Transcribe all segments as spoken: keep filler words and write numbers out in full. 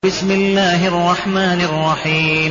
بسم الله الرحمن الرحيم.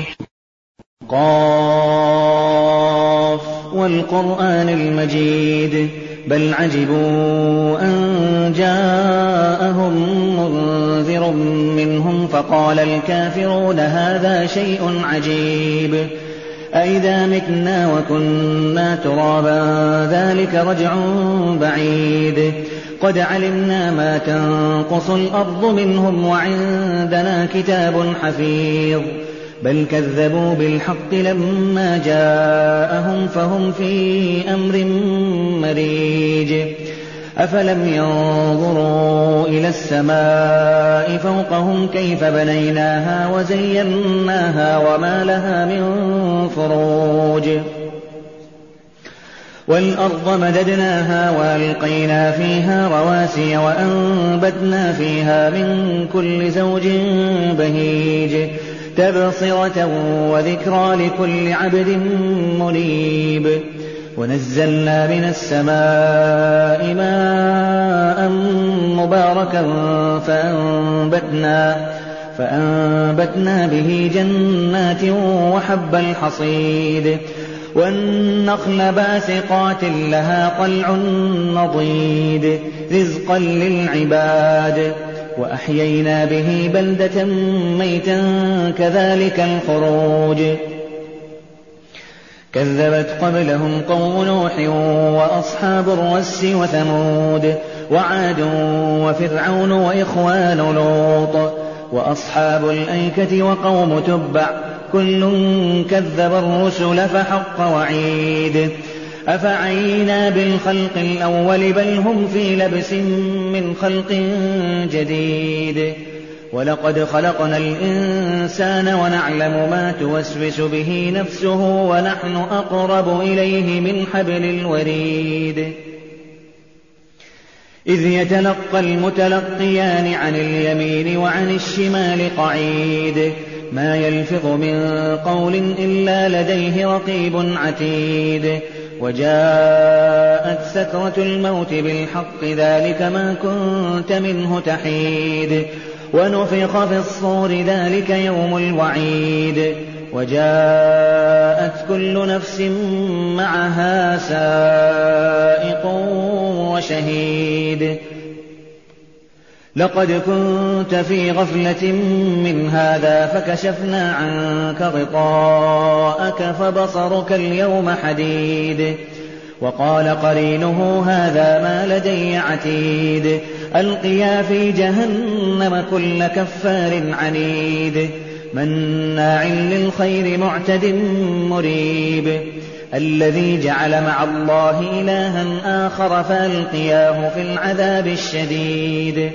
قاف والقرآن المجيد بل عجبوا أن جاءهم منذر منهم فقال الكافرون هذا شيء عجيب أئذا متنا وكنا ترابا ذلك رجع بعيد قد علمنا ما تنقص الأرض منهم وعندنا كتاب حفيظ بل كذبوا بالحق لما جاءهم فهم في أمر مريج أفلم ينظروا إلى السماء فوقهم كيف بنيناها وزيناها وما لها من فروج والأرض مددناها وألقينا فيها رواسي وأنبتنا فيها من كل زوج بهيج تبصرة وذكرى لكل عبد منيب ونزلنا من السماء ماء مباركا فأنبتنا, فأنبتنا به جنات وحب الحصيد والنخل باسقات لها طلع نضيد رزقا للعباد وأحيينا به بلدة ميتا كذلك الخروج كذبت قبلهم قوم نوح وأصحاب الرس وثمود وعاد وفرعون وإخوان لوط وأصحاب الأيكة وقوم تبع كل كذب الرسل فحق وعيد أفعينا بالخلق الأول بل هم في لبس من خلق جديد ولقد خلقنا الإنسان ونعلم ما توسوس به نفسه ونحن أقرب إليه من حبل الوريد إذ يتلقى المتلقيان عن اليمين وعن الشمال قعيد ما يلفظ من قول إلا لديه رقيب عتيد وجاءت سكرة الموت بالحق ذلك ما كنت منه تحيد ونفخ في الصور ذلك يوم الوعيد وجاءت كل نفس معها سائق وشهيد لقد كنت في غفلة من هذا فكشفنا عنك غطاءك فبصرك اليوم حديد وقال قرينه هذا ما لدي عتيد ألقيا في جهنم كل كفار عنيد مناع للخير معتد مريب الذي جعل مع الله إلها آخر فألقياه في العذاب الشديد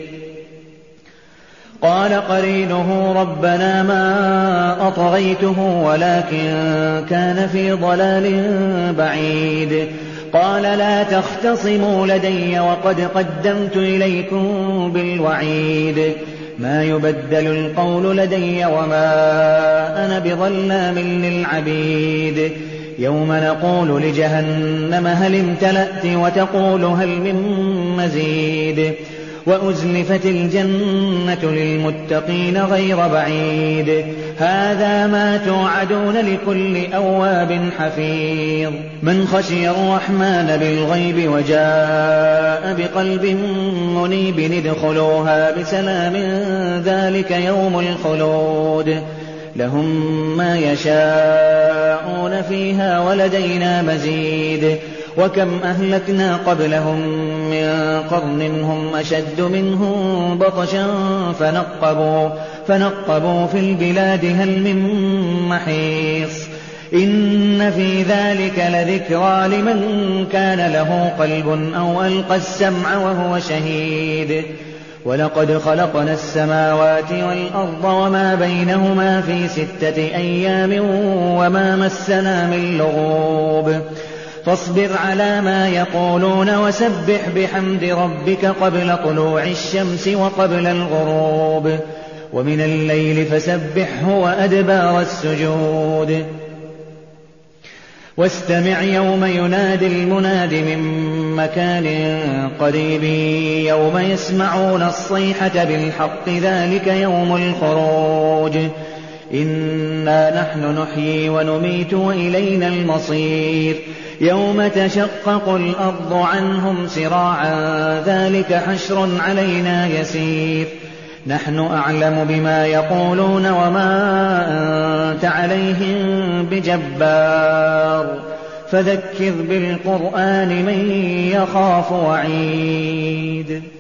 قال قرينه ربنا ما أطغيته ولكن كان في ضلال بعيد قال لا تختصموا لدي وقد قدمت إليكم بالوعيد ما يبدل القول لدي وما أنا بظلام للعبيد يوم نقول لجهنم هل امتلأت وتقول هل من مزيد وأزلفت الجنة للمتقين غير بعيد هذا ما توعدون لكل أواب حفيظ من خشي الرحمن بالغيب وجاء بقلب منيب ادخلوها بسلام ذلك يوم الخلود لهم ما يشاءون فيها ولدينا مزيد وكم أهلكنا قبلهم من قرن هم أشد منهم بطشا فنقبوا, فنقبوا في البلاد هل من محيص إن في ذلك لذكرى لمن كان له قلب أو ألقى السمع وهو شهيد ولقد خلقنا السماوات والأرض وما بينهما في ستة أيام وما مسنا من لغوب فاصبر على ما يقولون وسبح بحمد ربك قبل طلوع الشمس وقبل الغروب ومن الليل فسبحه وأدبار السجود واستمع يوم ينادي المناد من مكان قريب يوم يسمعون الصيحة بالحق ذلك يوم الخروج إنا نحن نحيي ونميت وإلينا المصير يوم تشقق الأرض عنهم سراعا ذلك حشر علينا يسير نحن أعلم بما يقولون وما أنت عليهم بجبار فذكر بالقرآن من يخاف وعيد